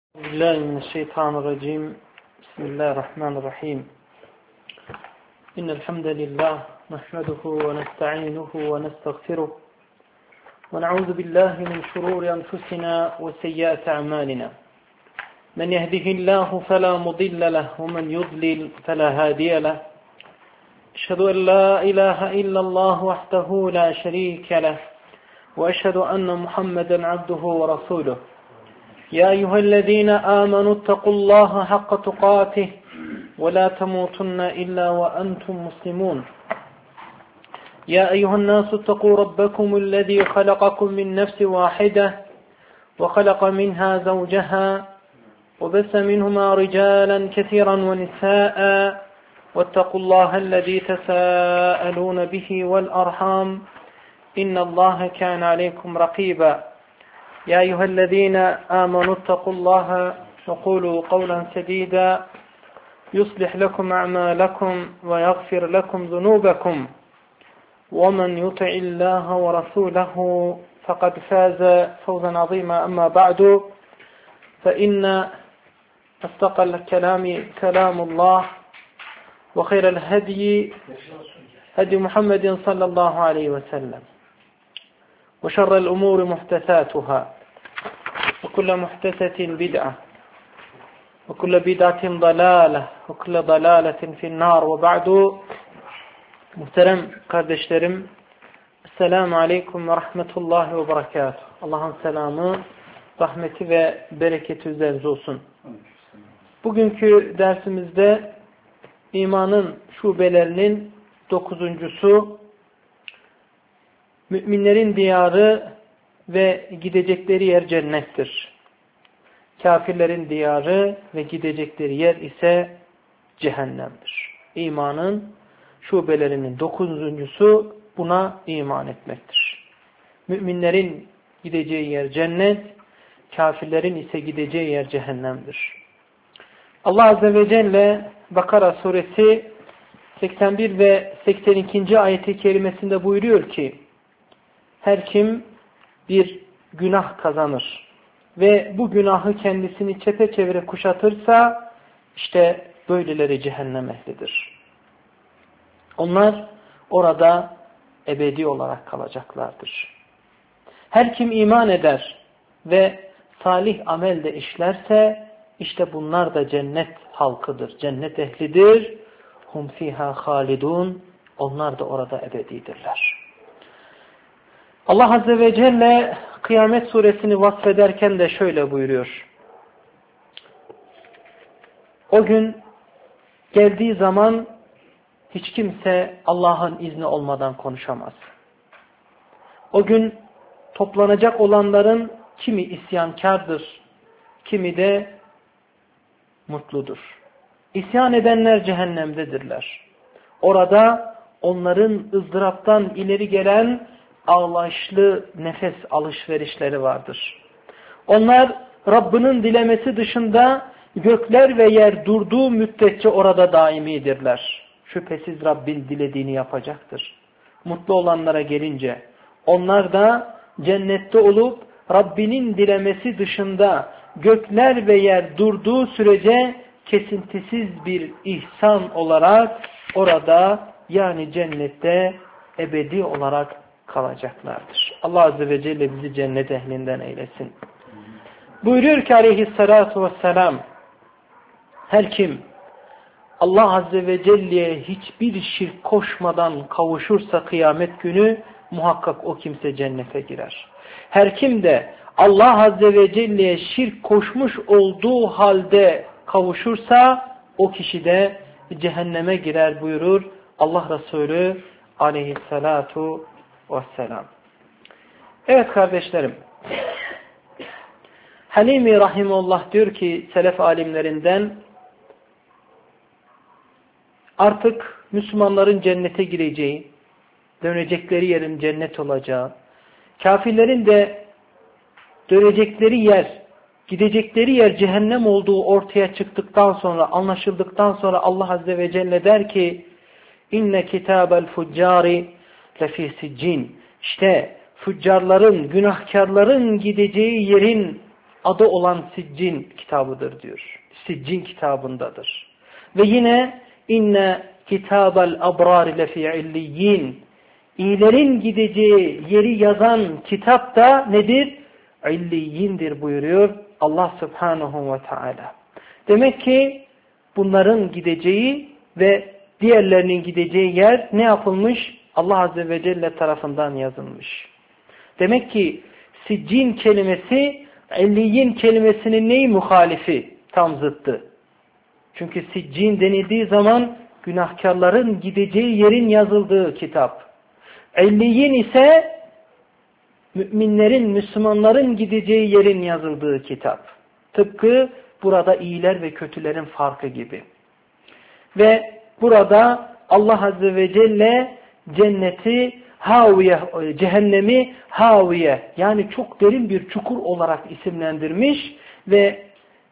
بالله من الشيطان الرجيم بسم الله الرحمن الرحيم إن الحمد لله نحمده ونستعينه ونستغفره ونعوذ بالله من شرور أنفسنا وسيئات أعمالنا من يهده الله فلا مضل له ومن يضلل فلا هادي له أشهد أن لا إله إلا الله وحده لا شريك له وأشهد أن محمدا عبده ورسوله يا أيها الذين آمنوا اتقوا الله حق تقاته ولا تموتن إلا وأنتم مسلمون يا أيها الناس اتقوا ربكم الذي خلقكم من نفس واحدة وخلق منها زوجها وبث منهما رجالا كثيرا ونساء واتقوا الله الذي تساءلون به والأرحام إن الله كان عليكم رقيبا يا أيها الذين آمنوا اتقوا الله وقولوا قولا سديدا يصلح لكم أعمالكم ويغفر لكم ذنوبكم ومن يطع الله ورسوله فقد فاز فوزا عظيما أما بعد فإن أصدق الكلام كلام الله وخير الهدي هدي محمد صلى الله عليه وسلم وشر الأمور محدثاتها وكل محدثة بدعة وكل بدعة ضلالة وكل ضلالة في النار وبعد muhterem kardeşlerim Esselamu Aleyküm ve Rahmetullahi ve Berekatuhu. Allah'ın selamı, rahmeti ve bereketi üzerinize olsun. Bugünkü dersimizde imanın şubelerinin 9'uncusu müminlerin diyarı ve gidecekleri yer cennettir. Kafirlerin diyarı ve gidecekleri yer ise cehennemdir. İmanın şubelerinin 9'uncusu buna iman etmektir. Müminlerin gideceği yer cennet, kafirlerin ise gideceği yer cehennemdir. Allah Azze ve Celle Bakara suresi 81 ve 82. ayeti kerimesinde buyuruyor ki her kim bir günah kazanır ve bu günahı kendisini çepeçevre kuşatırsa işte böyleleri cehennem ehlidir. Onlar orada ebedi olarak kalacaklardır. Her kim iman eder ve salih amel de işlerse işte bunlar da cennet halkıdır, cennet ehlidir. Hum fiha halidun. Onlar da orada ebedidirler. Allah Azze ve Celle Kıyamet suresini vasfederken de şöyle buyuruyor. O gün geldiği zaman hiç kimse Allah'ın izni olmadan konuşamaz. O gün toplanacak olanların kimi isyankardır, kimi de mutludur. İsyan edenler cehennemdedirler. Orada onların ızdıraptan ileri gelen ağlayışlı nefes alışverişleri vardır. Onlar Rabbinin dilemesi dışında gökler ve yer durduğu müddetçe orada daimidirler. Şüphesiz Rabbin dilediğini yapacaktır. Mutlu olanlara gelince onlar da cennette olup Rabbinin dilemesi dışında gökler ve yer durduğu sürece kesintisiz bir ihsan olarak orada yani cennette ebedi olarak kalacaklardır. Allah Azze ve Celle bizi cennet ehlinden eylesin. Buyuruyor ki aleyhissalatu vesselam her kim Allah Azze ve Celle'ye hiçbir şirk koşmadan kavuşursa kıyamet günü muhakkak o kimse cennete girer. Her kim de Allah Azze ve Celle'ye şirk koşmuş olduğu halde kavuşursa o kişi de cehenneme girer buyurur Allah Resulü aleyhissalatu vesselam. Evet kardeşlerim. Halimi Rahimullah diyor ki selef alimlerinden artık Müslümanların cennete gireceği, dönecekleri yerin cennet olacağı, kafirlerin de dönecekleri yer, gidecekleri yer cehennem olduğu ortaya çıktıktan sonra, anlaşıldıktan sonra Allah Azze ve Celle der ki İnne kitabel fuccari lefî siccin. İşte füccarların, günahkarların gideceği yerin adı olan Siccin kitabıdır diyor. Siccin kitabındadır. Ve yine inne kitabel abrar lefi illiyyin. İyilerin gideceği yeri yazan kitap da nedir? İlliyindir buyuruyor Allah Subhanahu ve Teala. Demek ki bunların gideceği ve diğerlerinin gideceği yer ne yapılmış? Allah Azze ve Celle tarafından yazılmış. Demek ki siccin kelimesi illiyin kelimesinin neyi muhalifi? Tam zıttı. Çünkü siccin denildiği zaman günahkarların gideceği yerin yazıldığı kitap. İlliyin ise müminlerin, Müslümanların gideceği yerin yazıldığı kitap. Tıpkı burada iyiler ve kötülerin farkı gibi. Ve burada Allah Azze ve Celle cenneti haviye, cehennemi haviye, yani çok derin bir çukur olarak isimlendirmiş ve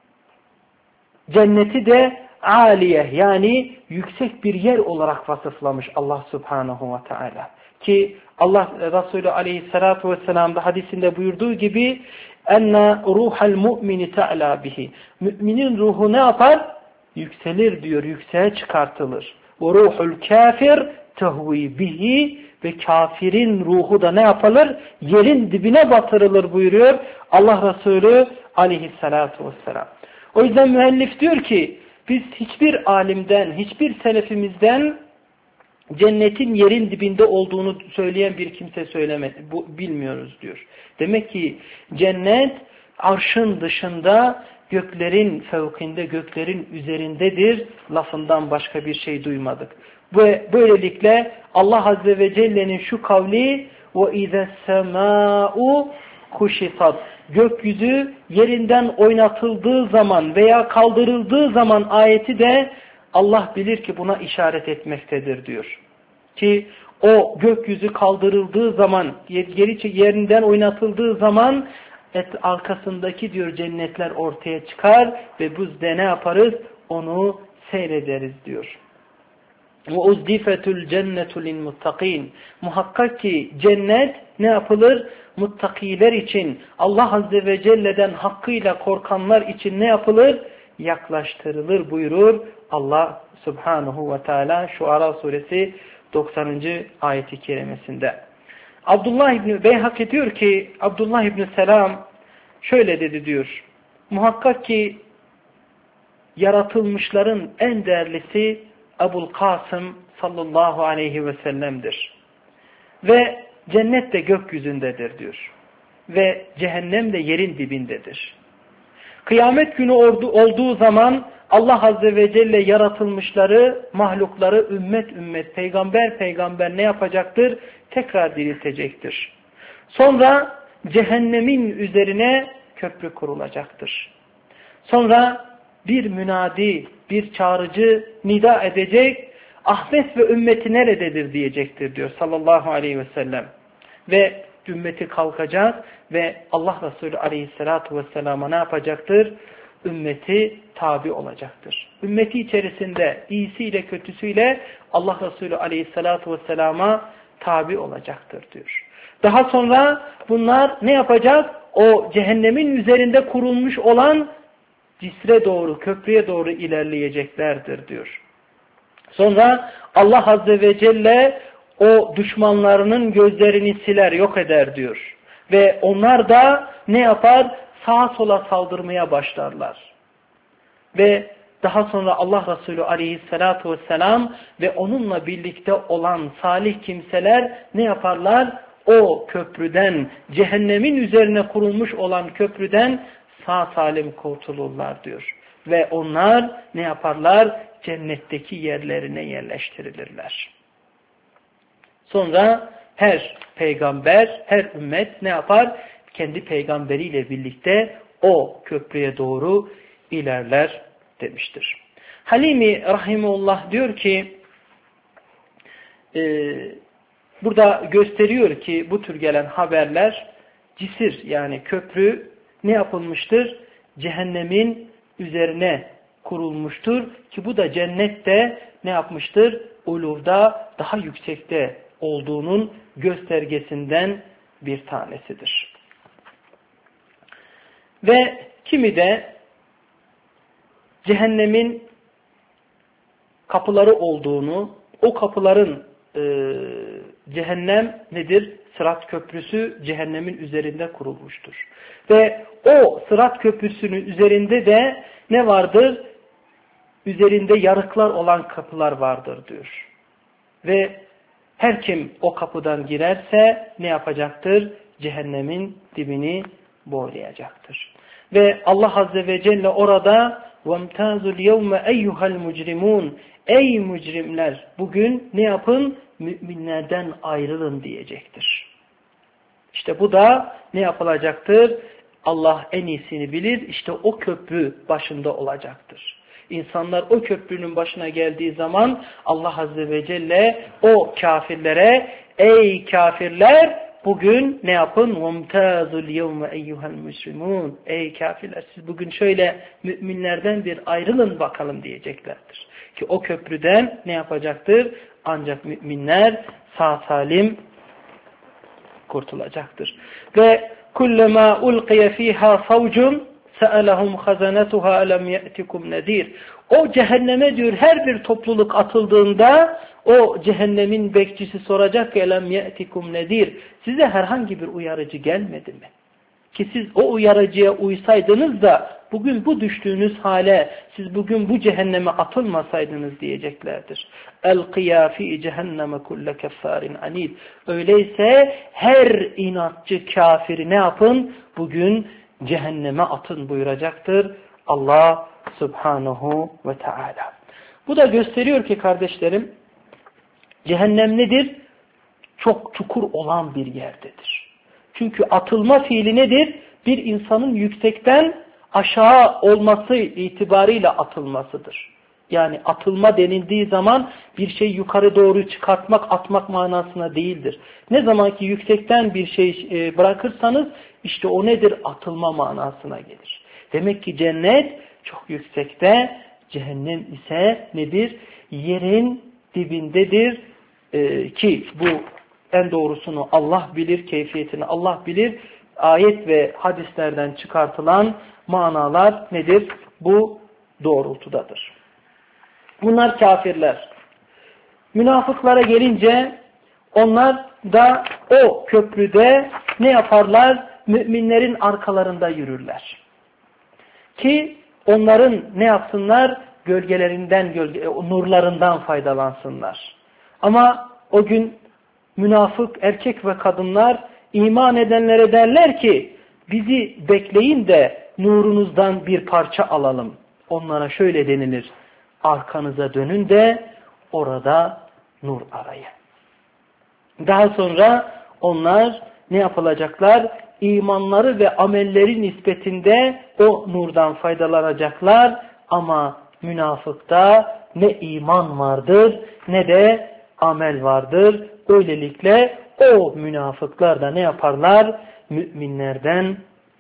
cenneti de aliye, yani yüksek bir yer olarak vasıflamış Allah Subhanahu ve Teala. Ki Allah Resulü Aleyhisselatü Vesselam'da hadisinde buyurduğu gibi enne ruhal mu'mini te'la bihi. Müminin ruhu ne yapar? Yükselir diyor, yükseğe çıkartılır. Ve ruhul kafir tehvi bihi, ve kafirin ruhu da ne yapılır? Yerin dibine batırılır buyuruyor Allah Resulü Aleyhisselatü Vesselam. O yüzden müellif diyor ki biz hiçbir alimden, hiçbir selefimizden cennetin yerin dibinde olduğunu söyleyen bir kimse bilmiyoruz diyor. Demek ki cennet arşın dışında, göklerin fevkinde, göklerin üzerindedir lafından başka bir şey duymadık. Ve böylelikle Allah Azze ve Celle'nin şu kavli وَاِذَا السَّمَاءُ kuşitat, gökyüzü yerinden oynatıldığı zaman veya kaldırıldığı zaman ayeti de Allah bilir ki buna işaret etmektedir diyor. Ki o gökyüzü kaldırıldığı zaman, yerinden oynatıldığı zaman arkasındaki diyor cennetler ortaya çıkar ve biz de ne yaparız? Onu seyrederiz diyor. وَاُزْدِفَتُ الْجَنَّةُ لِلْمُتَّقِينَ. Muhakkak ki cennet ne yapılır? Muttakiler için, Allah Azze ve Celle'den hakkıyla korkanlar için ne yapılır? Yaklaştırılır buyurur Allah Subhanahu ve Teala Şuara suresi 90. ayeti kerimesinde. Abdullah İbni Beyhaki diyor ki, Abdullah İbni Selam şöyle dedi diyor. Muhakkak ki yaratılmışların en değerlisi Ebul Kasım sallallahu aleyhi ve sellem'dir. Ve cennet de gökyüzündedir diyor. Ve cehennem de yerin dibindedir. Kıyamet günü olduğu zaman Allah Azze ve Celle yaratılmışları, mahlukları ümmet ümmet, peygamber peygamber ne yapacaktır? Tekrar diriltecektir. Sonra cehennemin üzerine köprü kurulacaktır. Sonra bir münadi, bir çağrıcı nida edecek, Ahmet ve ümmeti nerededir diyecektir diyor sallallahu aleyhi ve sellem. Ve ümmeti kalkacak ve Allah Resulü aleyhissalatu vesselama ne yapacaktır? Ümmeti tabi olacaktır. Ümmeti içerisinde iyisiyle kötüsüyle Allah Resulü aleyhissalatu vesselama tabi olacaktır diyor. Daha sonra bunlar ne yapacak? O cehennemin üzerinde kurulmuş olan cisre doğru, köprüye doğru ilerleyeceklerdir diyor. Sonra Allah Azze ve Celle o düşmanlarının gözlerini siler, yok eder diyor. Ve onlar da ne yapar? Sağa sola saldırmaya başlarlar. Ve daha sonra Allah Resulü aleyhissalatu vesselam ve onunla birlikte olan salih kimseler ne yaparlar? O köprüden, cehennemin üzerine kurulmuş olan köprüden sağ salim kurtulurlar diyor. Ve onlar ne yaparlar? Cennetteki yerlerine yerleştirilirler. Sonra her peygamber, her ümmet ne yapar? Kendi peygamberiyle birlikte o köprüye doğru ilerler demiştir. Halimi Rahimullah diyor ki, burada gösteriyor ki bu tür gelen haberler cisir, yani köprü ne yapılmıştır? Cehennemin üzerine kurulmuştur ki bu da cennette ne yapmıştır? Uluvda, daha yüksekte olduğunun göstergesinden bir tanesidir. Ve kimi de cehennemin kapıları olduğunu, o kapıların cehennem nedir? Sırat köprüsü cehennemin üzerinde kurulmuştur. Ve o Sırat köprüsünün üzerinde de ne vardır? Üzerinde yarıklar olan kapılar vardır diyor. Ve her kim o kapıdan girerse ne yapacaktır? Cehennemin dibini boylayacaktır. Ve Allah Azze ve Celle orada وَامْتَازُ الْيَوْمَ اَيُّهَا الْمُجْرِمُونَ Ey mücrimler bugün ne yapın? Müminlerden ayrılın diyecektir. İşte bu da ne yapılacaktır? Allah en iyisini bilir. İşte o köprü başında olacaktır. İnsanlar o köprünün başına geldiği zaman Allah Azze ve Celle o kafirlere ey kafirler bugün ne yapın? وَامْتَازُ الْيَوْمَ اَيُّهَا الْمُجْرِمُونَ Ey kafirler siz bugün şöyle müminlerden bir ayrılın bakalım diyeceklerdir. Ki o köprüden ne yapacaktır? Ancak müminler sağ salim kurtulacaktır. Ve kullama ulqiya fiha fawcun sa'alahum khazanatuha alam ya'tikum nadir. O cehenneme diyor her bir topluluk atıldığında o cehennemin bekçisi soracak ki alam ya'tikum nadir. Size herhangi bir uyarıcı gelmedi mi? Ki siz o uyarıcıya uysaydınız da bugün bu düştüğünüz hale siz bugün bu cehenneme atılmasaydınız diyeceklerdir. El-qiyâ fî cehenneme kulle keffârin anîd. Öyleyse her inatçı kafiri ne yapın? Bugün cehenneme atın buyuracaktır Allah Subhanahu ve Teala. Bu da gösteriyor ki kardeşlerim cehennem nedir? Çok çukur olan bir yerdedir. Çünkü atılma fiili nedir? Bir insanın yüksekten aşağı olması itibariyle atılmasıdır. Yani atılma denildiği zaman bir şey yukarı doğru çıkartmak, atmak manasına değildir. Ne zaman ki yüksekten bir şey bırakırsanız işte o nedir? Atılma manasına gelir. Demek ki cennet çok yüksekte, cehennem ise nedir? Yerin dibindedir ki bu en doğrusunu Allah bilir, keyfiyetini Allah bilir. Ayet ve hadislerden çıkartılan manalar nedir? Bu doğrultudadır. Bunlar kafirler. Münafıklara gelince onlar da o köprüde ne yaparlar? Müminlerin arkalarında yürürler. Ki onların ne yapsınlar? Gölgelerinden, nurlarından faydalansınlar. Ama o gün münafık erkek ve kadınlar iman edenlere derler ki bizi bekleyin de nurunuzdan bir parça alalım. Onlara şöyle denilir. Arkanıza dönün de orada nur arayın. Daha sonra onlar ne yapılacaklar? İmanları ve amelleri nispetinde o nurdan faydalanacaklar. Ama münafıkta ne iman vardır ne de amel vardır. Böylelikle o münafıklar da ne yaparlar? Müminlerden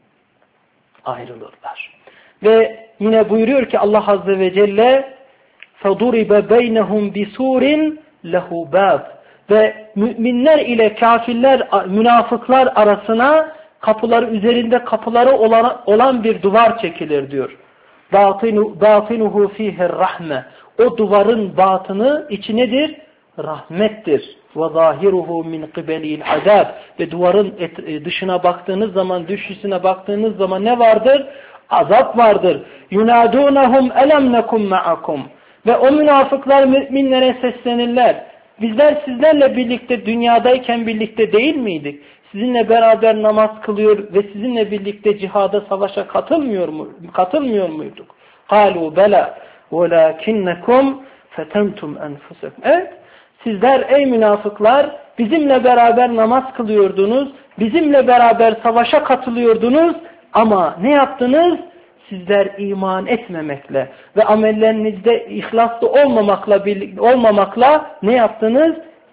ayrılırlar. Ve yine buyuruyor ki Allah Azze ve Celle فَضُرِبَ بَيْنَهُمْ بِسُورٍ لَهُ بَابٍ Ve müminler ile kafirler, münafıklar arasına kapıları üzerinde kapıları olan bir duvar çekilir diyor. بَاطِنُهُ ف۪يهِ الرَّحْمَةِ O duvarın batını içi nedir? Rahmettir. وَظَاهِرُهُ مِنْ قِبَلِهِ الْعَذَابِ Ve duvarın dışına baktığınız zaman, dışısına baktığınız zaman ne vardır? Azap vardır. يُنَادُونَهُمْ أَلَمْ نَكُمْ مَعَكُمْ Ve o münafıklar müminlere seslenirler. Bizler sizlerle birlikte dünyadayken birlikte değil miydik? Sizinle beraber namaz kılıyor ve sizinle birlikte cihada, savaşa katılmıyor muyduk? قَالُوا بَلَا وَلَاكِنَّكُمْ فَتَنْتُمْ أَنْفُسَكُمْ Evet, sizler ey münafıklar bizimle beraber namaz kılıyordunuz, bizimle beraber savaşa katılıyordunuz ama ne yaptınız? Sizler iman etmemekle ve amellerinizde ihlaslı olmamakla ne yaptınız?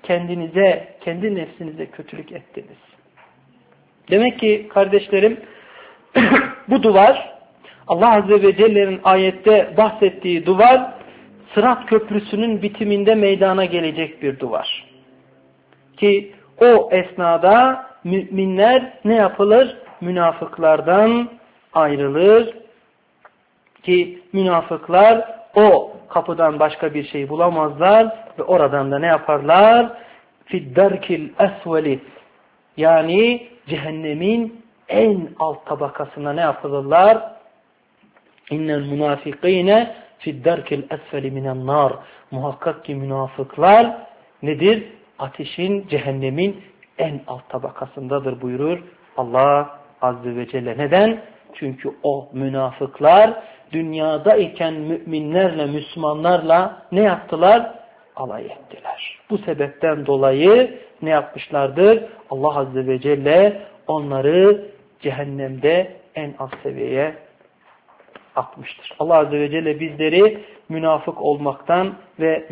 Kendi nefsinize kötülük ettiniz. Demek ki kardeşlerim bu duvar Allah Azze ve Celle'nin ayette bahsettiği duvar Sırat Köprüsü'nün bitiminde meydana gelecek bir duvar. Ki o esnada müminler ne yapılır? Münafıklardan ayrılır ki münafıklar o kapıdan başka bir şey bulamazlar ve oradan da ne yaparlar? Fiddarkil esveli, yani cehennemin en alt tabakasına ne yapılırlar? İnnel münafikîne fiddarkil esveli minen nar. Muhakkak ki münafıklar nedir? Ateşin, cehennemin en alt tabakasındadır buyurur Allah Azze ve Celle. Neden? Çünkü o münafıklar dünyadayken müminlerle, Müslümanlarla ne yaptılar? Alay ettiler. Bu sebepten dolayı ne yapmışlardır? Allah Azze ve Celle onları cehennemde en alt seviyeye atmıştır. Allah Azze ve Celle bizleri münafık olmaktan ve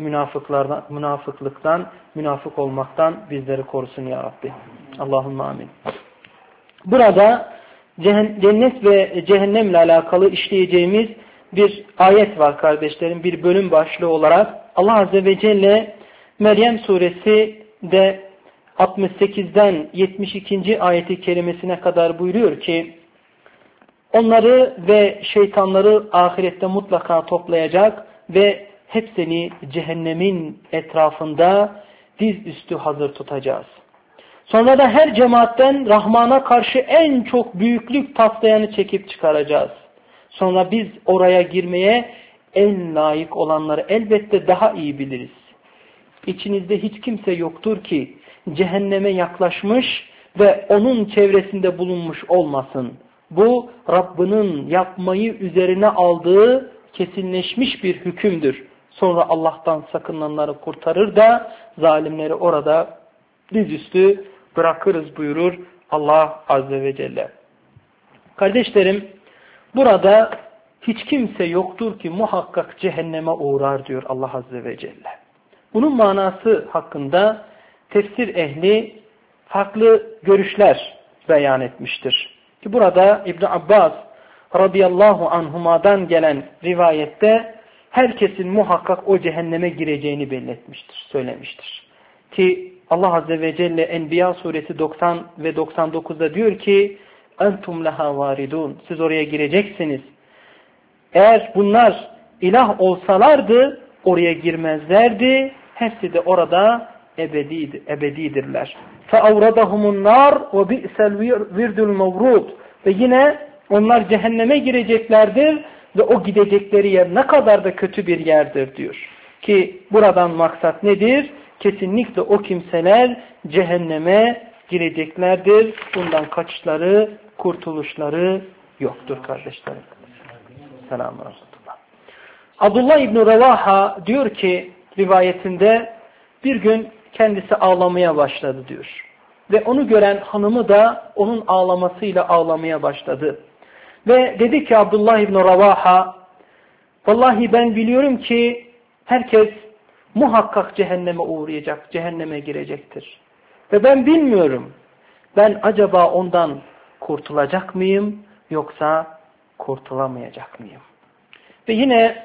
münafık olmaktan bizleri korusun ya Rabbi. Allahümme amin. Burada cennet ve cehennemle alakalı işleyeceğimiz bir ayet var kardeşlerim. Bir bölüm başlığı olarak Allah Azze ve Celle Meryem suresi de 68'den 72. ayeti kerimesine kadar buyuruyor ki onları ve şeytanları ahirette mutlaka toplayacak ve hepsini cehennemin etrafında dizüstü hazır tutacağız. Sonra da her cemaatten Rahman'a karşı en çok büyüklük taslayanı çekip çıkaracağız. Sonra biz oraya girmeye en layık olanları elbette daha iyi biliriz. İçinizde hiç kimse yoktur ki cehenneme yaklaşmış ve onun çevresinde bulunmuş olmasın. Bu Rabbinin yapmayı üzerine aldığı kesinleşmiş bir hükümdür. Sonra Allah'tan sakınanları kurtarır da zalimleri orada dizüstü bırakırız buyurur Allah Azze ve Celle. Kardeşlerim, burada hiç kimse yoktur ki muhakkak cehenneme uğrar diyor Allah Azze ve Celle. Bunun manası hakkında tefsir ehli farklı görüşler beyan etmiştir. Ki burada İbn Abbas radıyallahu anhuma'dan gelen rivayette herkesin muhakkak o cehenneme gireceğini belirtmiştir, söylemiştir. Ki Allah Azze ve Celle Enbiya suresi 90 ve 99'da diyor ki entum leha varidun, siz oraya gireceksiniz. Eğer bunlar ilah olsalardı oraya girmezlerdi. Hepsi de orada ebedidirler. فَاَوْرَدَهُمُ النَّارِ وَبِئْسَ الْوِرْدُ الْمَوْرُودُ Ve yine onlar cehenneme gireceklerdir ve o gidecekleri yer ne kadar da kötü bir yerdir diyor. Ki buradan maksat nedir? Kesinlikle o kimseler cehenneme gireceklerdir. Bundan kaçışları, kurtuluşları yoktur kardeşlerim. Selamun Aleyküm. Abdullah İbn Revaha diyor ki rivayetinde bir gün kendisi ağlamaya başladı diyor. Ve onu gören hanımı da onun ağlamasıyla ağlamaya başladı. Ve dedi ki Abdullah İbn Revaha, vallahi ben biliyorum ki herkes muhakkak cehenneme uğrayacak, cehenneme girecektir. Ve ben bilmiyorum, ben acaba ondan kurtulacak mıyım yoksa kurtulamayacak mıyım? Ve yine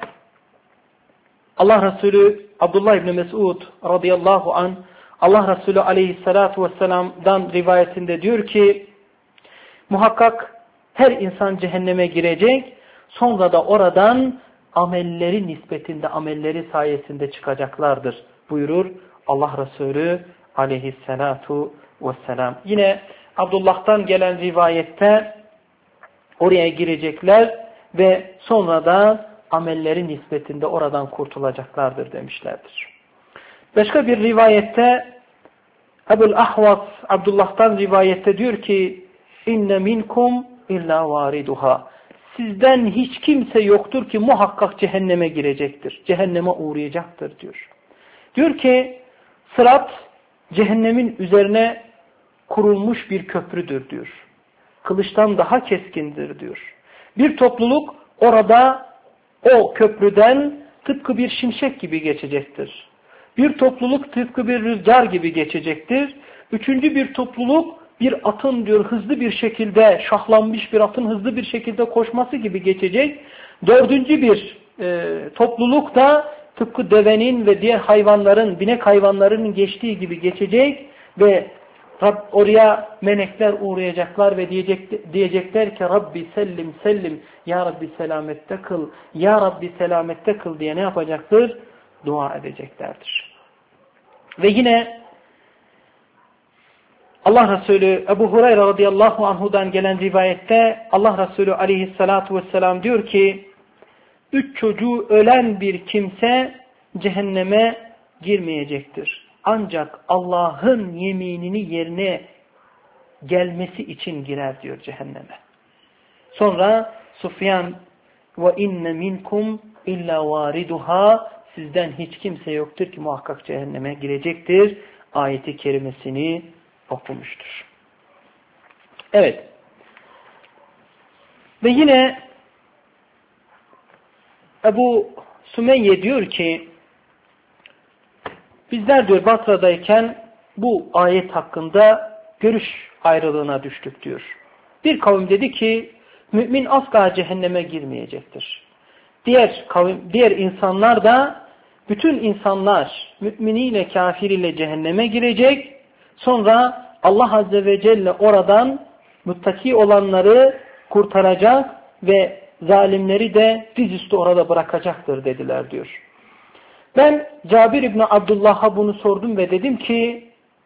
Allah Resulü Abdullah İbni Mesud radıyallahu anh Allah Resulü aleyhissalatu vesselam'dan rivayetinde diyor ki muhakkak her insan cehenneme girecek, sonra da oradan amelleri nispetinde, amelleri sayesinde çıkacaklardır buyurur Allah Resulü aleyhissalatu vesselam. Yine Abdullah'tan gelen rivayette oraya girecekler ve sonra da amelleri nispetinde oradan kurtulacaklardır demişlerdir. Başka bir rivayette Ebul Ahvas Abdullah'tan rivayette diyor ki inne minkum illa variduha. Sizden hiç kimse yoktur ki muhakkak cehenneme girecektir. Cehenneme uğrayacaktır diyor. Diyor ki sırat cehennemin üzerine kurulmuş bir köprüdür diyor. Kılıçtan daha keskindir diyor. Bir topluluk orada o köprüden tıpkı bir şimşek gibi geçecektir. Bir topluluk tıpkı bir rüzgar gibi geçecektir. Üçüncü bir topluluk bir atın diyor hızlı bir şekilde, şahlanmış bir atın hızlı bir şekilde koşması gibi geçecek. Dördüncü bir topluluk da tıpkı devenin ve diğer hayvanların, binek hayvanlarının geçtiği gibi geçecek ve Oraya melekler uğrayacaklar ve diyecekler ki Rabbi sellim sellim, Ya Rabbi selamette kıl, Ya Rabbi selamette kıl diye ne yapacaktır? Dua edeceklerdir. Ve yine Allah Resulü Ebu Hureyre radıyallahu anhudan gelen rivayette Allah Resulü aleyhissalatu vesselam diyor ki 3 çocuğu ölen bir kimse cehenneme girmeyecektir. Ancak Allah'ın yeminini yerine gelmesi için girer diyor cehenneme. Sonra Sufyan ve inne minkum illa variduha, sizden hiç kimse yoktur ki muhakkak cehenneme girecektir ayeti kerimesini okumuştur. Evet. Ve yine Ebu Sümeyye diyor ki bizler diyor Basra'dayken bu ayet hakkında görüş ayrılığına düştük diyor. Bir kavim dedi ki mümin asla cehenneme girmeyecektir. Diğer insanlar da bütün insanlar müminiyle kafiriyle cehenneme girecek. Sonra Allah Azze ve Celle oradan muttaki olanları kurtaracak ve zalimleri de dizüstü orada bırakacaktır dediler diyor. Ben Cabir İbni Abdullah'a bunu sordum ve dedim ki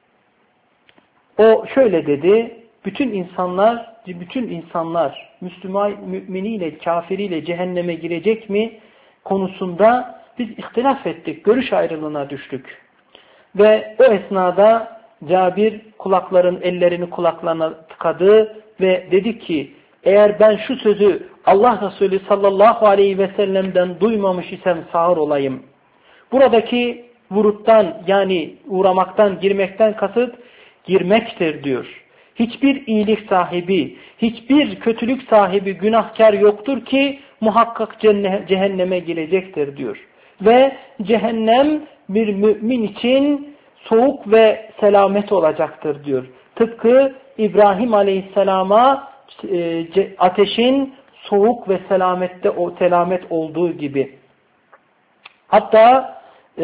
o şöyle dedi, bütün insanlar Müslüman müminiyle kafiriyle cehenneme girecek mi konusunda biz ihtilaf ettik, görüş ayrılığına düştük. Ve o esnada Cabir ellerini kulaklarına tıkadı ve dedi ki eğer ben şu sözü Allah Resulü sallallahu aleyhi ve sellem'den duymamış isem sağır olayım. Buradaki vuruttan yani uğramaktan, girmekten kasıt girmektir diyor. Hiçbir iyilik sahibi, hiçbir kötülük sahibi günahkar yoktur ki muhakkak cehenneme girecektir diyor. Ve cehennem bir mümin için soğuk ve selamet olacaktır diyor. Tıpkı İbrahim Aleyhisselam'a ateşin soğuk ve selamet olduğu gibi. Hatta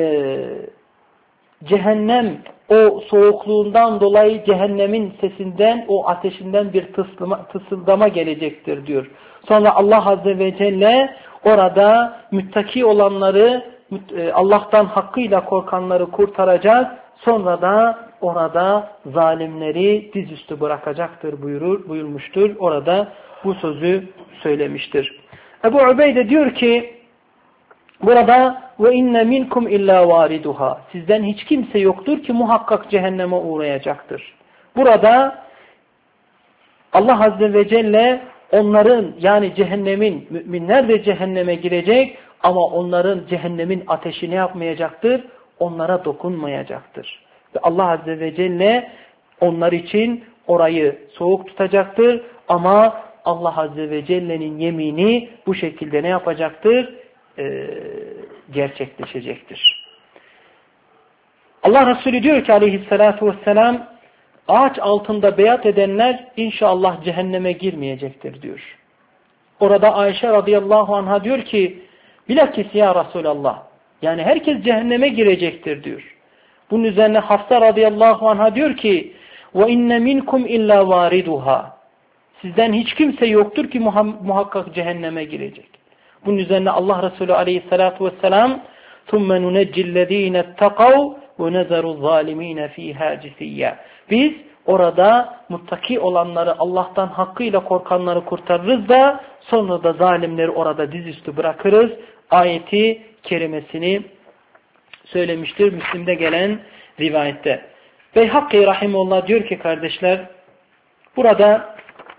cehennem o soğukluğundan dolayı cehennemin sesinden, o ateşinden bir tısıldama gelecektir diyor. Sonra Allah Azze ve Celle orada müttaki olanları, Allah'tan hakkıyla korkanları kurtaracak. Sonra da orada zalimleri dizüstü bırakacaktır buyurmuştur. Orada bu sözü söylemiştir. Ebu Ubeyde diyor ki burada ve inne minkum illa variduha, sizden hiç kimse yoktur ki muhakkak cehenneme uğrayacaktır. Burada Allah Azze ve Celle onların yani cehennemin, müminler de cehenneme girecek ama onların cehennemin ateşi ne yapmayacaktır? Onlara dokunmayacaktır. Ve Allah Azze ve Celle onlar için orayı soğuk tutacaktır ama Allah Azze ve Celle'nin yemini bu şekilde ne yapacaktır? Gerçekleşecektir. Allah Resulü diyor ki aleyhissalatu vesselam ağaç altında beyat edenler inşallah cehenneme girmeyecektir diyor. Orada Ayşe radıyallahu anha diyor ki bilakis ya Resulallah, yani herkes cehenneme girecektir diyor. Bunun üzerine Hafsa radıyallahu anha diyor ki ve inne minkum illa variduha, sizden hiç kimse yoktur ki muhakkak cehenneme girecek. Bunun üzerine Allah Resulü aleyhissalatu vesselam ثُمَّ نُنَجِّ الَّذ۪ينَ اتَّقَوْا وَنَذَرُ الظَّالِم۪ينَ ف۪يهَا جِثِيًّا. Biz orada muttaki olanları, Allah'tan hakkıyla korkanları kurtarırız da sonra da zalimleri orada dizüstü bırakırız. Ayeti kerimesini söylemiştir Müslim'de gelen rivayette. Beyhakî rahimullah diyor ki kardeşler, burada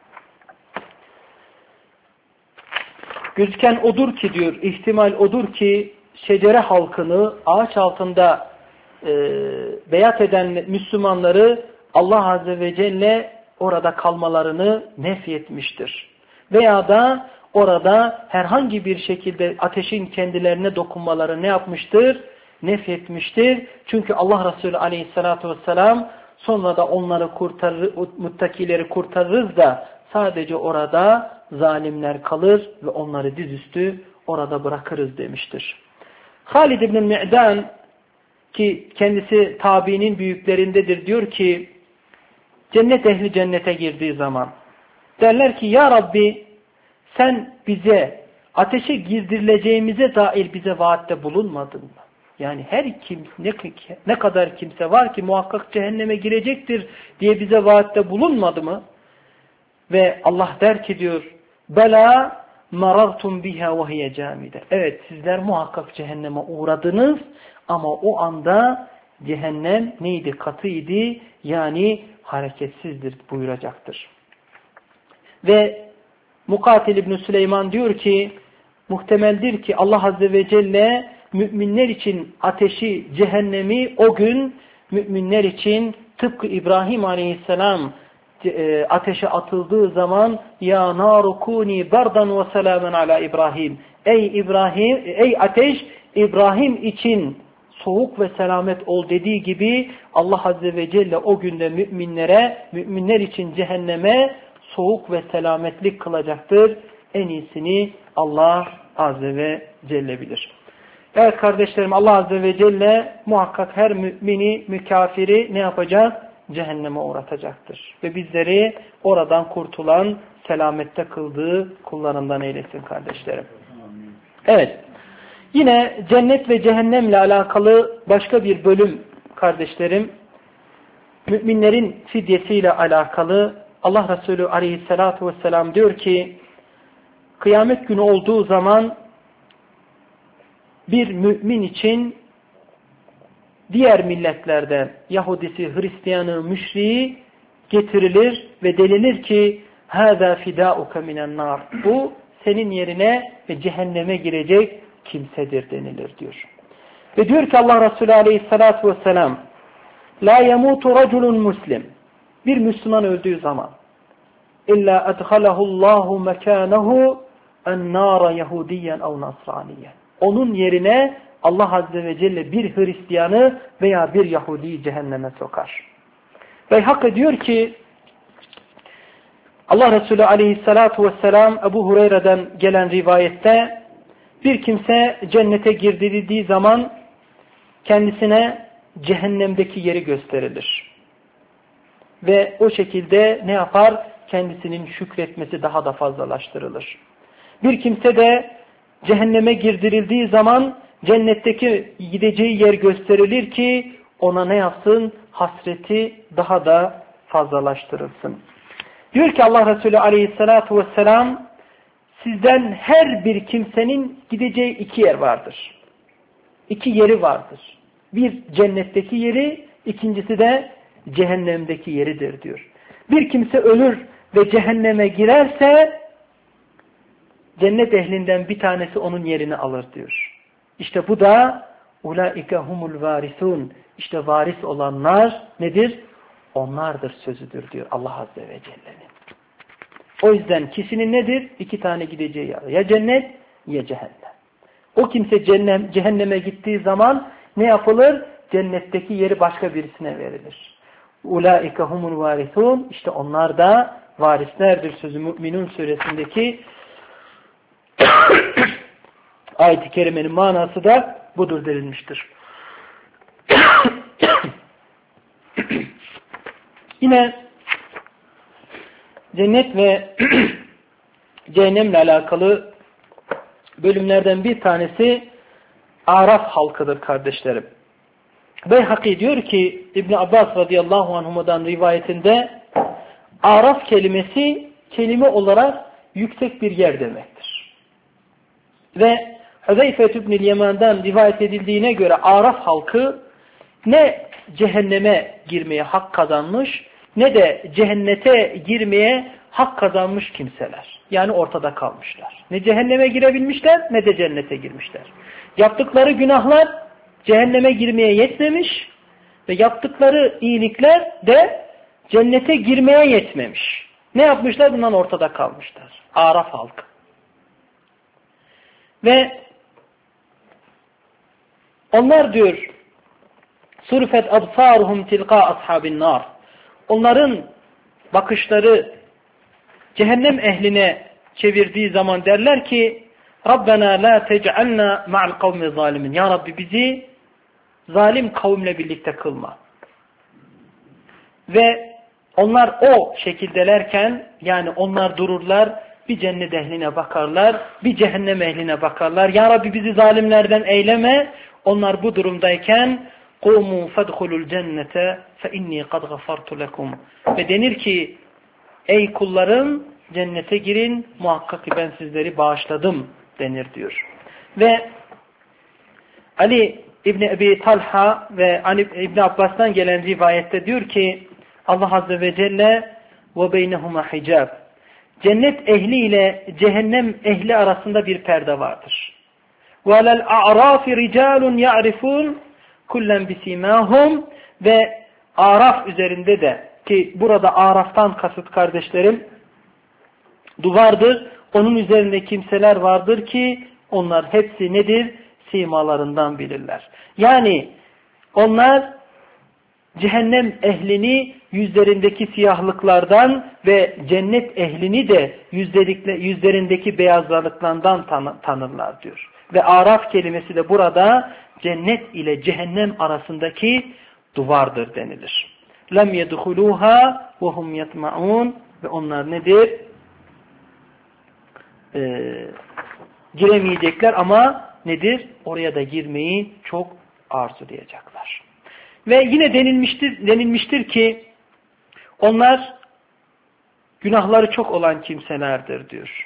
gözüken odur ki diyor, ihtimal odur ki şecere halkını, ağaç altında beyat eden Müslümanları Allah Azze ve Celle orada kalmalarını nefyetmiştir. Veya da orada herhangi bir şekilde ateşin kendilerine dokunmaları ne yapmıştır? Nefyetmiştir. Çünkü Allah Resulü aleyhissalatu vesselam sonra da onları muttakileri kurtarırız da sadece orada zalimler kalır ve onları dizüstü orada bırakırız demiştir. Halid ibn Mi'dan ki kendisi tabiinin büyüklerindedir diyor ki cennet ehli cennete girdiği zaman derler ki ya Rabbi sen bize ateşe girdirileceğimize dair bize vaatte bulunmadın mı? Yani her kim ne kadar kimse var ki muhakkak cehenneme girecektir diye bize vaatte bulunmadı mı? Ve Allah der ki diyor bela marartum biha ve hiye camide. Evet sizler muhakkak cehenneme uğradınız ama o anda cehennem neydi? Katıydı yani hareketsizdir buyuracaktır. Ve Mukatil İbn Süleyman diyor ki muhtemeldir ki Allah Azze ve Celle müminler için ateşi, cehennemi o gün müminler için tıpkı İbrahim Aleyhisselam ateşe atıldığı zaman ya naru kuni bardan ve selamen ala İbrahim. Ey ateş İbrahim için soğuk ve selamet ol dediği gibi Allah Azze ve Celle o günde müminler için cehenneme soğuk ve selametlik kılacaktır. En iyisini Allah Azze ve Celle bilir. Evet kardeşlerim Allah Azze ve Celle muhakkak her mümini, mükafiri ne yapacak? Cehenneme uğratacaktır. Ve bizleri oradan kurtulan, selamette kıldığı kullarından eylesin kardeşlerim. Evet. Yine cennet ve cehennemle alakalı başka bir bölüm kardeşlerim. Müminlerin fidyesiyle alakalı Allah Resulü Aleyhisselatü Vesselam diyor ki kıyamet günü olduğu zaman bir mümin için diğer milletlerden Yahudisi, Hristiyanı, müşriği getirilir ve denilir ki hâzâ fidâuke minen nâr. Bu senin yerine ve cehenneme girecek kimsedir denilir diyor. Ve diyor ki Allah Resulü Aleyhisselatü Vesselam la yemutu raculun muslim. Bir Müslüman öldüğü zaman illa adhalahullahu mekânehu en-nâra Yahudiyen ev Nasraniyen. Onun yerine Allah Azze ve Celle bir Hristiyanı veya bir Yahudi'yi cehenneme sokar. Ve hak ediyor ki Allah Resulü Aleyhisselatü Vesselam Ebu Hureyre'den gelen rivayette bir kimse cennete girdirildiği zaman kendisine cehennemdeki yeri gösterilir. Ve o şekilde ne yapar? Kendisinin şükretmesi daha da fazlalaştırılır. Bir kimse de cehenneme girdirildiği zaman cennetteki gideceği yer gösterilir ki ona ne yapsın? Hasreti daha da fazlalaştırılsın. Diyor ki Allah Resulü Aleyhisselatü Vesselam sizden her bir kimsenin gideceği iki yer vardır. İki yeri vardır. Bir cennetteki yeri, ikincisi de cehennemdeki yeridir diyor. Bir kimse ölür ve cehenneme girerse cennet ehlinden bir tanesi onun yerini alır diyor. İşte bu da ulaike humul varisun. İşte varis olanlar nedir? Onlardır sözüdür diyor Allah Azze ve Celle'nin. O yüzden kişinin nedir? İki tane gideceği yer. Ya cennet ya cehennem. O kimse cehenneme gittiği zaman ne yapılır? Cennetteki yeri başka birisine verilir. Ulaike humul varisun. İşte onlar da varislerdir sözü Mü'minun suresindeki ayet-i kerimenin manası da budur denilmiştir. Yine cennet ve cehennemle alakalı bölümlerden bir tanesi Araf halkıdır kardeşlerim. Beyhaki diyor ki İbn Abbas radıyallahu anhuma'dan rivayetinde Araf kelimesi kelime olarak yüksek bir yer demektir. Ve Huzeyfe ibn-i Yemen'den rivayet edildiğine göre Araf halkı ne cehenneme girmeye hak kazanmış ne de cehennete girmeye hak kazanmış kimseler. Yani ortada kalmışlar. Ne cehenneme girebilmişler ne de cennete girmişler. Yaptıkları günahlar cehenneme girmeye yetmemiş ve yaptıkları iyilikler de cennete girmeye yetmemiş. Ne yapmışlar? Bundan ortada kalmışlar. Araf halkı. Ve onlar diyor surfet absaruhum tilqa ashabin nar. Onların bakışları cehennem ehline çevirdiği zaman derler ki Rabbena la tec'alna ma'al kavmi zalimin. Ya Rabbi bizi zalim kavimle birlikte kılma. Ve onlar o şekildelerken, yani onlar dururlar, bir cennet ehline bakarlar, bir cehennem ehline bakarlar. Ya Rabbi bizi zalimlerden eyleme. Onlar bu durumdayken قُومُوا فَدْخُلُوا الْجَنَّةَ فَاِنِّي قَدْ غَفَرْتُ لَكُمْ. Ve denir ki, ey kullarım cennete girin, muhakkak ki ben sizleri bağışladım denir diyor. Ve Ali İbni Ebi Talha ve İbni Abbas'tan gelen rivayette diyor ki, Allah Azze ve Celle وَبَيْنَهُمَا حِجَابٍ. Cennet ehli ile cehennem ehli arasında bir perde vardır. وَلَا الْاَعْرَافِ رِجَالٌ يَعْرِفُونَ كُلًّا بِسِيمَاهُمْ. Ve Araf üzerinde de, ki burada Araf'tan kasıt kardeşlerim duvardır. Onun üzerinde kimseler vardır ki onlar hepsi nedir? Simalarından bilirler. Yani onlar cehennem ehlini yüzlerindeki siyahlıklardan ve cennet ehlini de yüzlerindeki beyazlarlıklardan tanırlar diyor. Ve Araf kelimesi de burada cennet ile cehennem arasındaki duvardır denilir. Lem yedhuluha ve hum yetmaun. Ve onlar nedir? Giremeyecekler ama nedir? Oraya da girmeyi çok arzulayacaklar. Ve yine denilmiştir ki onlar günahları çok olan kimselerdir diyor.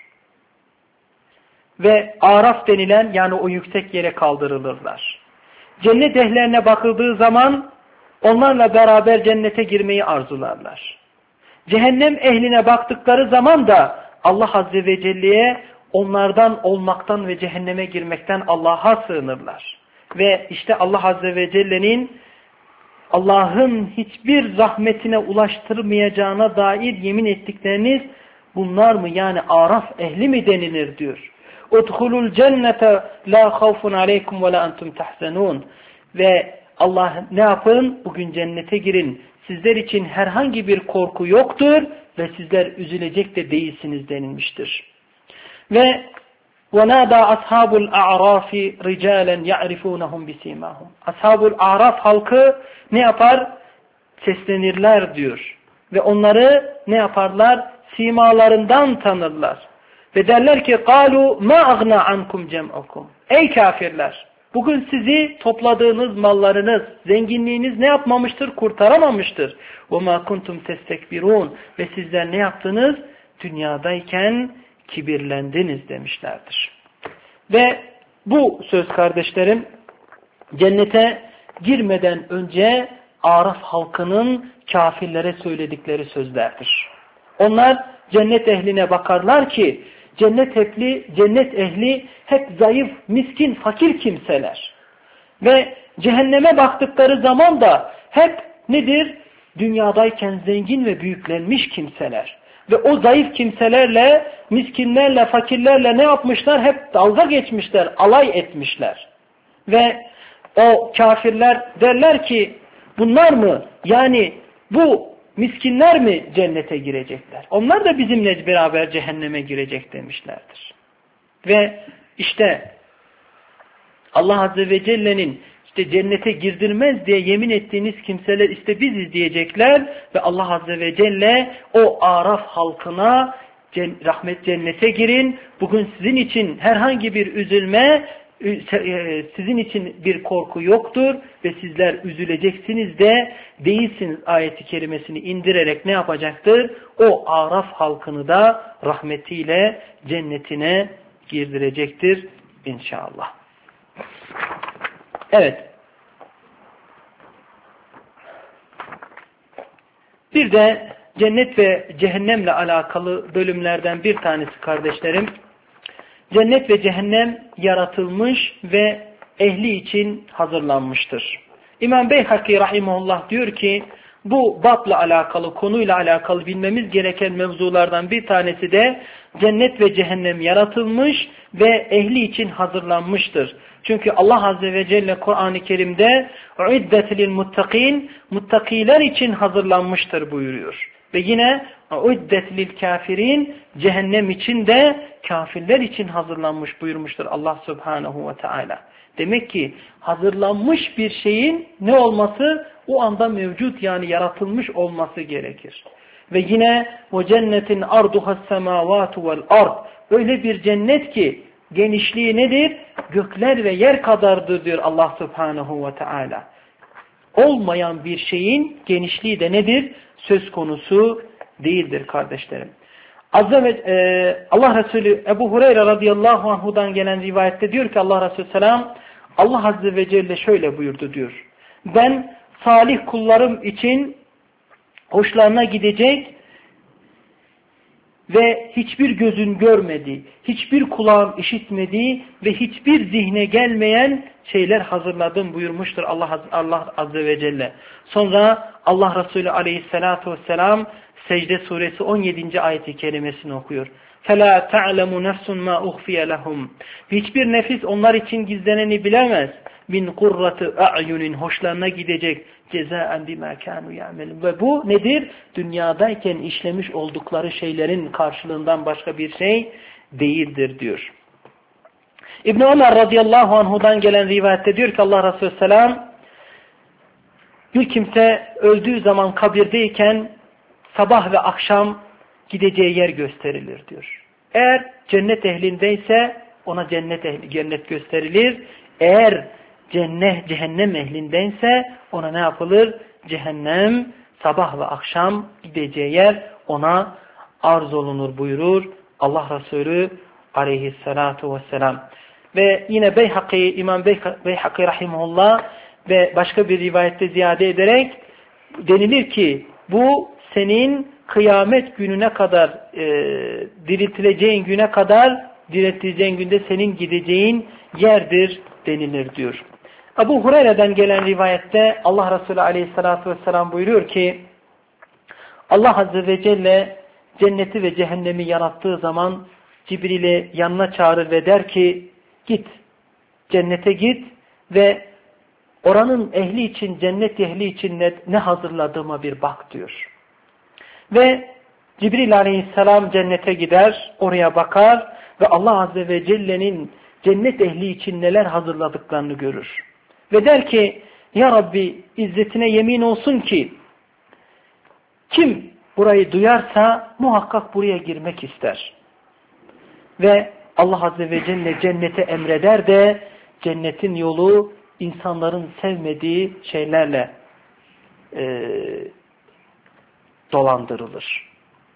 Ve Araf denilen, yani o yüksek yere kaldırılırlar. Cennet ehline bakıldığı zaman onlarla beraber cennete girmeyi arzularlar. Cehennem ehline baktıkları zaman da Allah Azze ve Celle'ye onlardan olmaktan ve cehenneme girmekten Allah'a sığınırlar. Ve işte Allah Azze ve Celle'nin Allah'ın hiçbir rahmetine ulaştırmayacağına dair yemin ettikleriniz bunlar mı? Yani Araf ehli mi denilir diyor. Udhulul cennete la khawfun aleykum ve la entum tahzanun. Ve Allah ne yapın? Bugün cennete girin. Sizler için herhangi bir korku yoktur ve sizler üzülecek de değilsiniz denilmiştir. Ve وَنَادَى أَصْحَابُ الْاَعْرَافِ رِجَالًا يَعْرِفُونَهُمْ بِسِيمَاهُمْ. Ashab-ül A'raf halkı ne yapar? Seslenirler diyor. Ve onları ne yaparlar? Simalarından tanırlar. Ve derler ki قَالُوا مَا أَغْنَى عَنْكُمْ جَمْعُكُمْ. Ey kafirler! Bugün sizi topladığınız mallarınız, zenginliğiniz ne yapmamıştır? Kurtaramamıştır. وَمَا كُنْتُمْ تَسْتَكْبِرُونَ. Ve sizler ne yaptınız? Dünyadayken kibirlendiniz demişlerdir. Ve bu söz kardeşlerim cennete girmeden önce Araf halkının kafirlere söyledikleri sözlerdir. Onlar cennet ehline bakarlar ki cennet ehli hep zayıf, miskin, fakir kimseler. Ve cehenneme baktıkları zaman da hep nedir? Dünyadayken zengin ve büyüklenmiş kimseler. Ve o zayıf kimselerle, miskinlerle, fakirlerle ne yapmışlar? Hep dalga geçmişler, alay etmişler. Ve o kafirler derler ki bunlar mı? Yani bu miskinler mi cennete girecekler? Onlar da bizimle beraber cehenneme girecek demişlerdir. Ve işte Allah Azze ve Celle'nin işte cennete girdirmez diye yemin ettiğiniz kimseler işte biziz diyecekler ve Allah Azze ve Celle o Araf halkına rahmet cennete girin. Bugün sizin için herhangi bir üzülme, sizin için bir korku yoktur ve sizler üzüleceksiniz de değilsiniz ayeti kerimesini indirerek ne yapacaktır? O Araf halkını da rahmetiyle cennetine girdirecektir inşallah. Evet. Bir de cennet ve cehennemle alakalı bölümlerden bir tanesi kardeşlerim. Cennet ve cehennem yaratılmış ve ehli için hazırlanmıştır. İmam Beyhaki rahimahullah diyor ki bu babla alakalı, konuyla alakalı bilmemiz gereken mevzulardan bir tanesi de cennet ve cehennem yaratılmış ve ehli için hazırlanmıştır. Çünkü Allah Azze ve Celle Kur'an-ı Kerim'de "Uiddet lil muttakin", muttakiler için hazırlanmıştır buyuruyor. Ve yine "Uddet lil kafirin" cehennem için de kafirler için hazırlanmış buyurmuştur Allah Subhanahu ve Teala. Demek ki hazırlanmış bir şeyin ne olması? O anda mevcut, yani yaratılmış olması gerekir. Ve yine "O cennetin arduhas semavatu vel ard" öyle bir cennet ki genişliği nedir? Gökler ve yer kadardır diyor Allah Subhanahu ve Teala. Olmayan bir şeyin genişliği de nedir? Söz konusu değildir kardeşlerim. Allah Resulü Ebu Hureyre radıyallahu anhu'dan gelen rivayette diyor ki Allah Resulü selam, Allah Azze ve Celle şöyle buyurdu diyor. Ben salih kullarım için hoşlarına gidecek ve hiçbir gözün görmediği, hiçbir kulağın işitmediği ve hiçbir zihne gelmeyen şeyler hazırladım buyurmuştur Allah Azze ve Celle. Sonra Allah Resulü Aleyhisselatü Vesselam Secde Suresi 17. ayeti kerimesini okuyor. فَلَا تَعْلَمُ نَفْسٌ مَا اُخْفِيَ لَهُمْ Hiçbir nefis onlar için gizleneni bilemez. Min kurratu a'yunin hoşlarına gidecek cezaen bima kanu ya'melun. Ve bu nedir? Dünyadayken işlemiş oldukları şeylerin karşılığından başka bir şey değildir diyor. İbn Ömer radıyallahu anhu'dan gelen rivayette diyor ki Allah Resulü selam, bir kimse öldüğü zaman kabirdeyken sabah ve akşam gideceği yer gösterilir diyor. Eğer cennet ehlindeyse ona cennet gösterilir. Eğer cehennem ehlindense ona ne yapılır? Cehennem, sabah ve akşam gideceği yer ona arz olunur buyurur Allah Resulü aleyhissalatu vesselam. Ve yine İmam Beyhaki rahimahullah ve başka bir rivayette ziyade ederek denilir ki bu senin kıyamet gününe kadar diriltileceğin güne kadar diriltileceğin günde senin gideceğin yerdir denilir diyor. Ebu Hureyre'den gelen rivayette Allah Resulü aleyhissalatü vesselam buyuruyor ki Allah Azze ve Celle cenneti ve cehennemi yarattığı zaman Cibril'i yanına çağırır ve der ki git cennete git ve oranın ehli için, cennet ehli için ne hazırladığıma bir bak diyor. Ve Cibril aleyhisselam cennete gider, oraya bakar ve Allah Azze ve Celle'nin cennet ehli için neler hazırladıklarını görür. Ve der ki ya Rabbi izzetine yemin olsun ki kim burayı duyarsa muhakkak buraya girmek ister. Ve Allah Azze ve Celle cennete emreder de cennetin yolu insanların sevmediği şeylerle dolandırılır.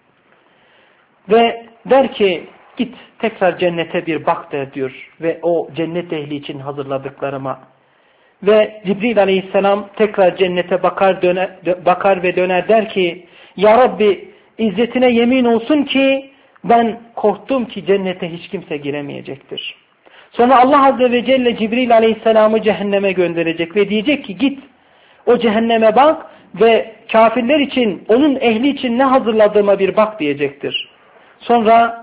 Ve der ki git tekrar cennete bir bak der diyor ve o cennet ehli için hazırladıklarıma. Ve Cibril aleyhisselam tekrar cennete bakar ve döner der ki ya Rabbi izzetine yemin olsun ki ben korktum ki cennete hiç kimse giremeyecektir. Sonra Allah Azze ve Celle Cibril aleyhisselamı cehenneme gönderecek ve diyecek ki git o cehenneme bak ve kafirler için, onun ehli için ne hazırladığıma bir bak diyecektir. Sonra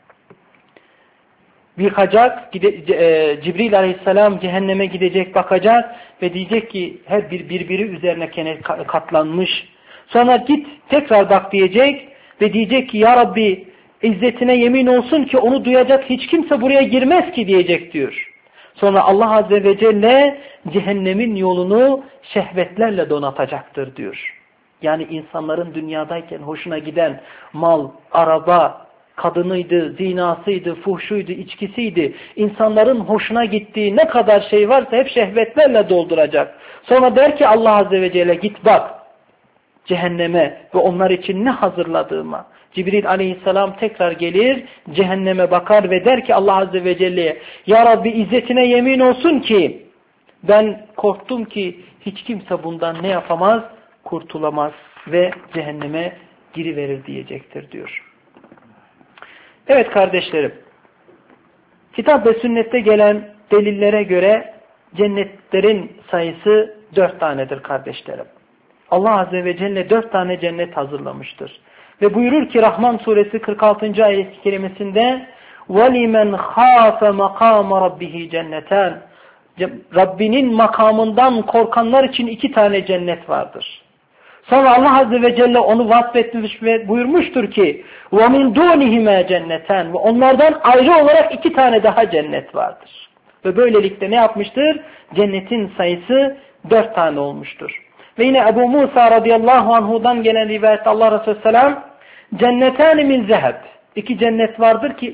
yıkacak, Cibril aleyhisselam cehenneme gidecek, bakacak ve diyecek ki her birbiri üzerine katlanmış. Sonra git tekrar bak diyecek ve diyecek ki ya Rabbi izzetine yemin olsun ki onu duyacak hiç kimse buraya girmez ki diyecek diyor. Sonra Allah Azze ve Celle cehennemin yolunu şehvetlerle donatacaktır diyor. Yani insanların dünyadayken hoşuna giden mal, araba, kadınıydı, zinasıydı, fuhşuydu, içkisiydi. İnsanların hoşuna gittiği ne kadar şey varsa hep şehvetlerle dolduracak. Sonra der ki Allah Azze ve Celle git bak cehenneme ve onlar için ne hazırladığıma. Cibril aleyhisselam tekrar gelir, cehenneme bakar ve der ki Allah Azze ve Celle'ye ya Rabbi izzetine yemin olsun ki ben korktum ki hiç kimse bundan ne yapamaz? Kurtulamaz ve cehenneme giriverir diyecektir diyor. Evet kardeşlerim, kitap ve sünnette gelen delillere göre cennetlerin sayısı 4 tanedir kardeşlerim. Allah Azze ve Celle 4 tane cennet hazırlamıştır. Ve buyurur ki Rahman suresi 46. ayet-i kerimesinde وَلِمَنْ خَافَ مَقَامَ رَبِّهِ cenneten Rabbinin makamından korkanlar için 2 tane cennet vardır. Sonra Allah Azze ve Celle onu vasfetmiş ve buyurmuştur ki وَمِنْ دُونِهِمَا cenneten, ve onlardan ayrı olarak 2 tane daha cennet vardır. Ve böylelikle ne yapmıştır? Cennetin sayısı 4 tane olmuştur. Ve yine Ebu Musa radıyallahu anhudan gelen rivayette Allah Resulü selam cennetâni min zeheb, 2 cennet vardır ki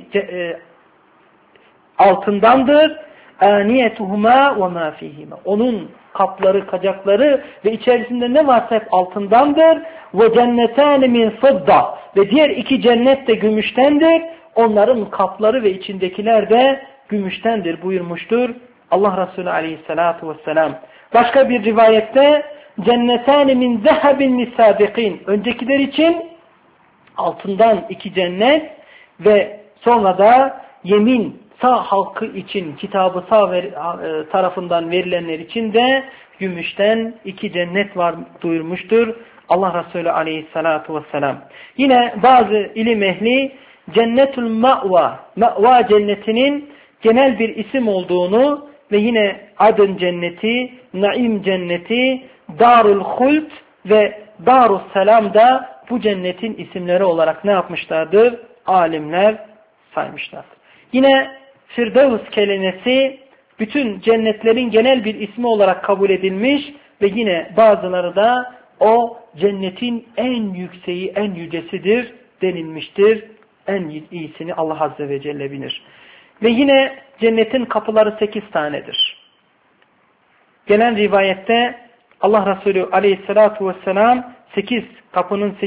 altındandır. Aniyetuhuma ve ma fihima, onun kapları, kacakları ve içerisinde ne varsa hep altındandır. Ve cennetâni min fıdda, ve diğer 2 cennet de gümüştendir. Onların kapları ve içindekiler de gümüştendir buyurmuştur Allah Resulü aleyhissalatu vesselam. Başka bir rivayette cennetâni min zehebin misâbiqin, öncekiler için altından 2 cennet ve sonra da yemin sağ halkı için, kitabı sağ tarafından verilenler için de gümüşten 2 cennet var buyurmuştur Allah Resulü aleyhissalatu vesselam. Yine bazı ilim ehli cennetul ma'va, ma'va cennetinin genel bir isim olduğunu ve yine Adın cenneti, Naim cenneti, Darul Hult ve Darus Selam da bu cennetin isimleri olarak ne yapmışlardır? Alimler saymışlardır. Yine Firdevs kelimesi bütün cennetlerin genel bir ismi olarak kabul edilmiş ve yine bazıları da o cennetin en yükseği, en yücesidir denilmiştir. En iyisini Allah Azze ve Celle bilir. Ve yine cennetin kapıları 8 tanedir. Gelen rivayette Allah Resulü aleyhissalatu vesselam 8 kapının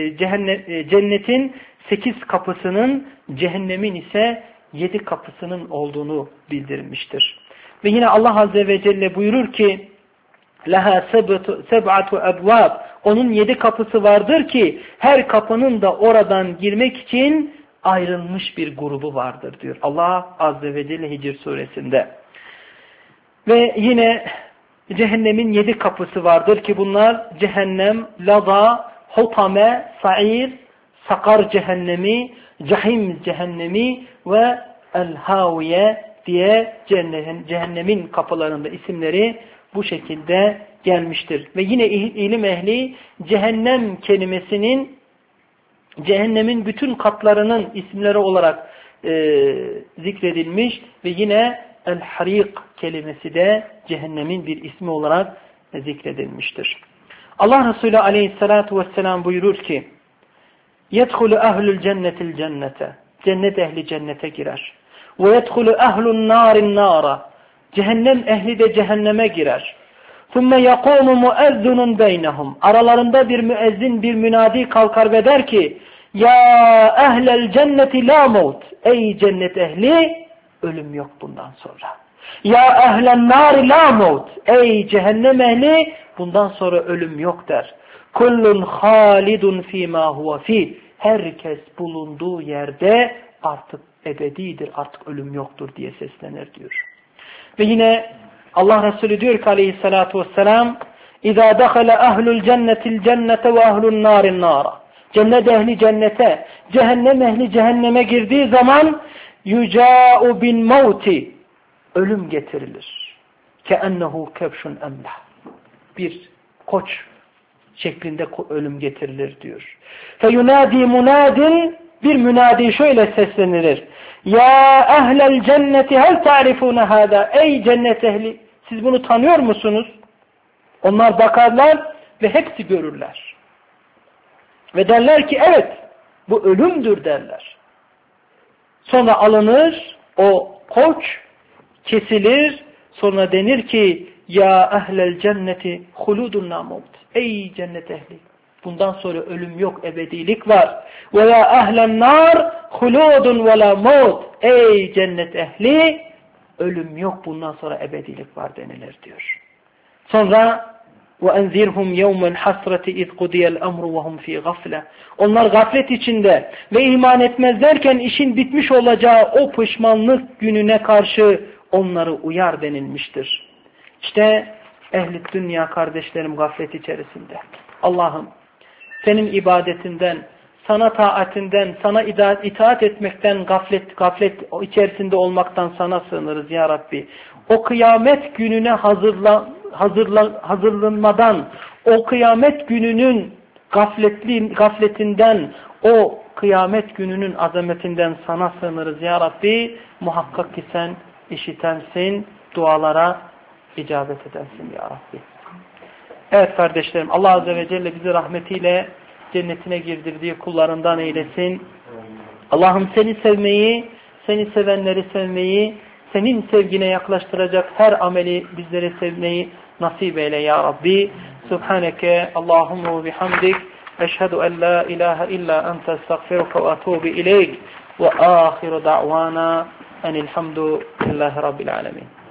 cennetin 8 kapısının, cehennemin ise 7 kapısının olduğunu bildirmiştir. Ve yine Allah Azze ve Celle buyurur ki لَهَا سَبْعَةُ اَبْوَابٍ, onun 7 kapısı vardır ki her kapının da oradan girmek için ayrılmış bir grubu vardır diyor Allah Azze ve Celle Hicr suresinde. Ve yine cehennemin 7 kapısı vardır ki bunlar cehennem, Lada, Hutame, Sa'ir, Sakar cehennemi, Cahim cehennemi ve El-Haviye diye cehennemin kapılarında isimleri bu şekilde gelmiştir. Ve yine ilim ehli cehennem kelimesinin cehennemin bütün katlarının isimleri olarak zikredilmiş ve yine El-Harik kelimesi de cehennemin bir ismi olarak zikredilmiştir. Allah Resulü aleyhissalatu vesselam buyurur ki يَدْخُلُ أَهْلُ الْجَنَّةِ الْجَنَّةَ, cennet ehli cennete girer. وَيَدْخُلُ أَهْلُ النَّارِ النَّارَ, cehennem ehli de cehenneme girer. ثُمَّ يَقُومُ مُؤَذِّنٌ بَيْنَهُمْ, aralarında bir müezzin, bir münadi kalkar ve der ki Ya ehlel cenneti la mevt, ey cennet ehli, ölüm yok bundan sonra. Ya ehlen nari la mevt, ey cehennem ehli, bundan sonra ölüm yok der. Kullun halidun fîmâ huve fîh, herkes bulunduğu yerde artık ebedidir, artık ölüm yoktur diye seslenir diyor. Ve yine Allah Resulü diyor ki aleyhissalatu vesselam İzâ dehale ehlul cennetil cennete ve ehlun nârin nâra, cennet ehli cennete, cehennem ehli cehenneme girdiği zaman yücâ'u bin mevti, ölüm getirilir. Keennehu kebşun emlah, bir koç şeklinde ölüm getirilir diyor. Feyunâdî munâdin, bir münadi şöyle seslenilir. Ya ehlel cenneti hel ta'rifûne hâdâ, ey cennet ehli, siz bunu tanıyor musunuz? Onlar bakarlar ve hepsi görürler. Ve derler ki evet, bu ölümdür derler. Sonra alınır o koç, kesilir, sonra denir ki ya ehlel cenneti huludun namut, ey cennet ehli, bundan sonra ölüm yok, ebedilik var. Ve ya ehlen nar huludun ve la maut, ey cennet ehli, ölüm yok, bundan sonra ebedilik var denilir diyor. Sonra وَاَنْذِرْهُمْ يَوْمَ الْحَسْرَةِ اِذْ قُدِيَ الْاَمْرُ وَهُمْ ف۪ي غَفْلَةٍ, onlar gaflet içinde ve iman etmezlerken işin bitmiş olacağı o pişmanlık gününe karşı onları uyar denilmiştir. İşte ehli dünya kardeşlerim gaflet içerisinde. Allah'ım senin ibadetinden, sana taatinden, sana itaat etmekten gaflet içerisinde olmaktan sana sığınırız ya Rabbi. O kıyamet gününe hazırlanmadan, o kıyamet gününün gafletinden, o kıyamet gününün azametinden sana sığınırız ya Rabbi. Muhakkak ki sen işitensin, dualara icabet edersin ya Rabbi. Evet kardeşlerim, Allah Azze ve Celle bizi rahmetiyle cennetine girdirdiği kullarından eylesin. Allah'ım seni sevmeyi, seni sevenleri sevmeyi, senin sevgine yaklaştıracak her ameli bizlere sevmeyi nasip eyle ya Rabbi. Subhaneke Allahumma ve bihamdik. Eşhedü en la ilahe illa ente estağfiruke ve etûbü ileyk. Ve âhiru da'vana enilhamdülillahi rabbil alemin.